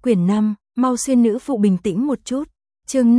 Quyển 5, mau xuyên nữ phụ bình tĩnh một chút. Chương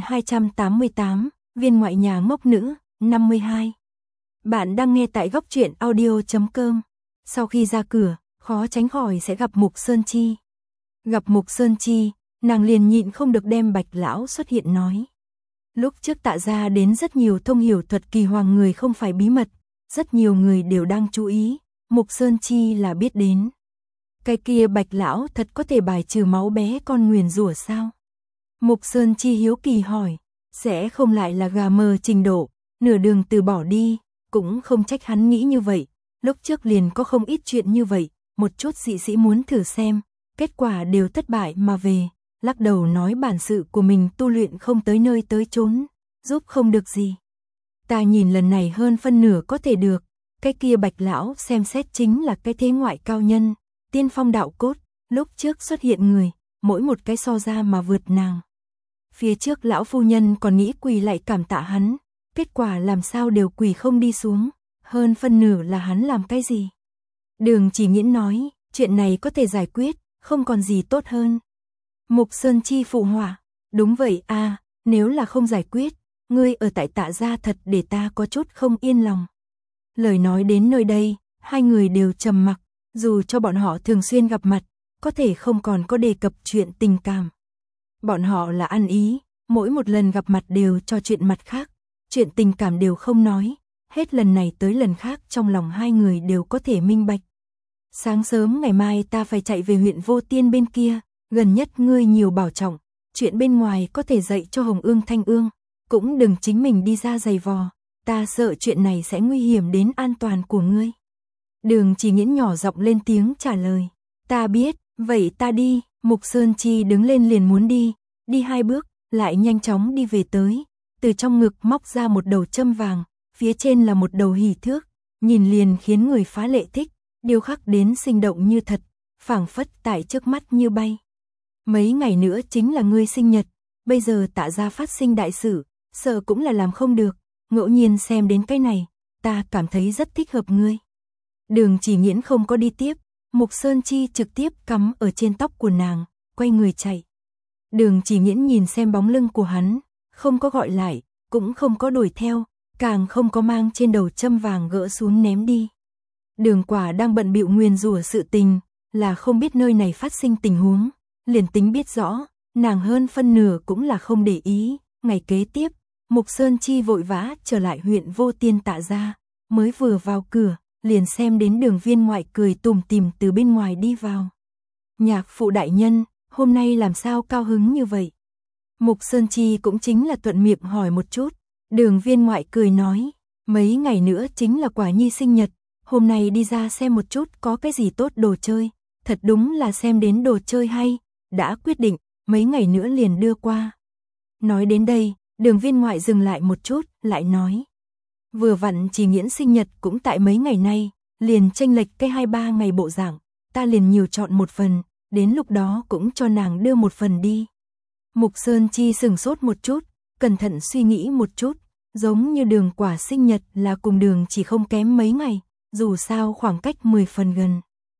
5288, viên ngoại nhà ngốc nữ, 52. Bạn đang nghe tại góc truyện audio.com. Sau khi ra cửa, khó tránh khỏi sẽ gặp Mục Sơn Chi. Gặp Mục Sơn Chi, nàng liền nhịn không được đem Bạch lão xuất hiện nói. Lúc trước Tạ gia đến rất nhiều thông hiểu thuật kỳ hoàng người không phải bí mật, rất nhiều người đều đang chú ý, Mục Sơn Chi là biết đến. Cái kia Bạch lão thật có thể bài trừ máu bé con nguyền rủa sao? Mục Sơn Chi hiếu kỳ hỏi, sẽ không lại là gà mờ trình độ, nửa đường từ bỏ đi, cũng không trách hắn nghĩ như vậy, lúc trước liền có không ít chuyện như vậy, một chút dị sĩ muốn thử xem, kết quả đều thất bại mà về, lắc đầu nói bản sự của mình tu luyện không tới nơi tới chốn, giúp không được gì. Ta nhìn lần này hơn phân nửa có thể được, cái kia Bạch lão xem xét chính là cái thế ngoại cao nhân, tiên phong đạo cốt, lúc trước xuất hiện người, mỗi một cái so ra mà vượt nàng. Phía trước lão phu nhân còn nghĩ quỳ lại cảm tạ hắn, kết quả làm sao đều quỳ không đi xuống, hơn phân nửa là hắn làm cái gì. Đường Chỉ Nghiễn nói, chuyện này có thể giải quyết, không còn gì tốt hơn. Mục Sơn Chi phụ họa, đúng vậy a, nếu là không giải quyết, ngươi ở tại Tạ gia thật để ta có chút không yên lòng. Lời nói đến nơi đây, hai người đều trầm mặc, dù cho bọn họ thường xuyên gặp mặt, có thể không còn có đề cập chuyện tình cảm. Bọn họ là ăn ý, mỗi một lần gặp mặt đều cho chuyện mặt khác, chuyện tình cảm đều không nói, hết lần này tới lần khác trong lòng hai người đều có thể minh bạch. Sáng sớm ngày mai ta phải chạy về huyện Vô Tiên bên kia, gần nhất ngươi nhiều bảo trọng, chuyện bên ngoài có thể dạy cho Hồng Ương Thanh Ương, cũng đừng chính mình đi ra giày vò, ta sợ chuyện này sẽ nguy hiểm đến an toàn của ngươi. Đường Chỉ Nghiễn nhỏ giọng lên tiếng trả lời, ta biết, vậy ta đi. Mục Sơn Chi đứng lên liền muốn đi hai bước, lại nhanh chóng đi về tới, từ trong ngực móc ra một đầu châm vàng, phía trên là một đầu hỷ thước, nhìn liền khiến người phá lệ thích, điêu khắc đến sinh động như thật, phảng phất tại trước mắt như bay. Mấy ngày nữa chính là ngươi sinh nhật, bây giờ Tạ gia phát sinh đại sự, sợ cũng là làm không được, ngẫu nhiên xem đến cái này, ta cảm thấy rất thích hợp ngươi. Đường Chỉ Nghiễn không có đi tiếp, Mục Sơn Chi trực tiếp cắm ở trên tóc của nàng, quay người chạy. Đường Chỉ Nghiễn nhìn xem bóng lưng của hắn, không có gọi lại, cũng không có đuổi theo, càng không có mang trên đầu châm vàng gỡ xuống ném đi. Đường Quả đang bận bịu nguyền rủa sự tình, là không biết nơi này phát sinh tình huống, liền tính biết rõ, nàng hơn phân nửa cũng là không để ý. Ngày kế tiếp, Mục Sơn Chi vội vã trở lại huyện Vô Tiên Tạ gia, mới vừa vào cửa, liền xem đến Đường Viên ngoại cười tủm tỉm từ bên ngoài đi vào. Nhạc phụ đại nhân, hôm nay làm sao cao hứng như vậy? Mục Sơn Chi cũng chính là thuận miệng hỏi một chút. Đường Viên ngoại cười nói, mấy ngày nữa chính là Quả Nhi sinh nhật, hôm nay đi ra xem một chút có cái gì tốt đồ chơi, thật đúng là xem đến đồ chơi hay, đã quyết định, mấy ngày nữa liền đưa qua. Nói đến đây, Đường Viên ngoại dừng lại một chút, lại nói, vừa vặn Chỉ Nghiễn sinh nhật cũng tại mấy ngày nay, liền chênh lệch cái 2-3 ngày bộ dạng, ta liền nhiều chọn một phần, đến lúc đó cũng cho nàng đưa một phần đi. Mục Sơn Chi sừng sốt một chút, cẩn thận suy nghĩ một chút, giống như Đường Quả sinh nhật là cùng Đường Chỉ không kém mấy ngày, dù sao khoảng cách 10 phần gần.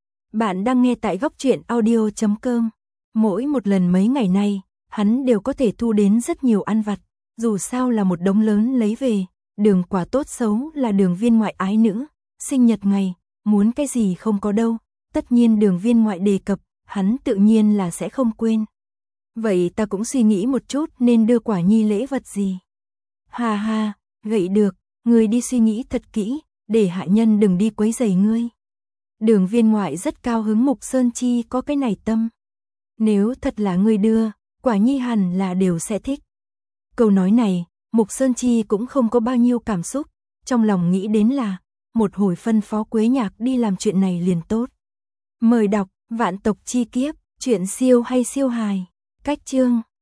Bạn đang nghe tại góc truyện audio.com. Mỗi một lần mấy ngày nay, hắn đều có thể thu đến rất nhiều ăn vặt, dù sao là một đống lớn lấy về. Đường Quả tốt xấu là Đường Viên ngoại ái nữ, sinh nhật ngày, muốn cái gì không có đâu, tất nhiên Đường Viên ngoại đề cập, hắn tự nhiên là sẽ không quên. Vậy ta cũng suy nghĩ một chút nên đưa Quả Nhi lễ vật gì. Ha ha, vậy được, ngươi đi suy nghĩ thật kỹ, để hạ nhân đừng đi quấy rầy ngươi. Đường Viên ngoại rất cao hứng Mục Sơn Chi có cái này tâm. Nếu thật là ngươi đưa, Quả Nhi hẳn là đều sẽ thích. Câu nói này, Mục Sơn Chi cũng không có bao nhiêu cảm xúc, trong lòng nghĩ đến là, một hồi phân phó Quế Nhạc đi làm chuyện này liền tốt. Mời đọc Vạn Tộc Chi Kiếp, chuyện siêu hay siêu hài, cách chương.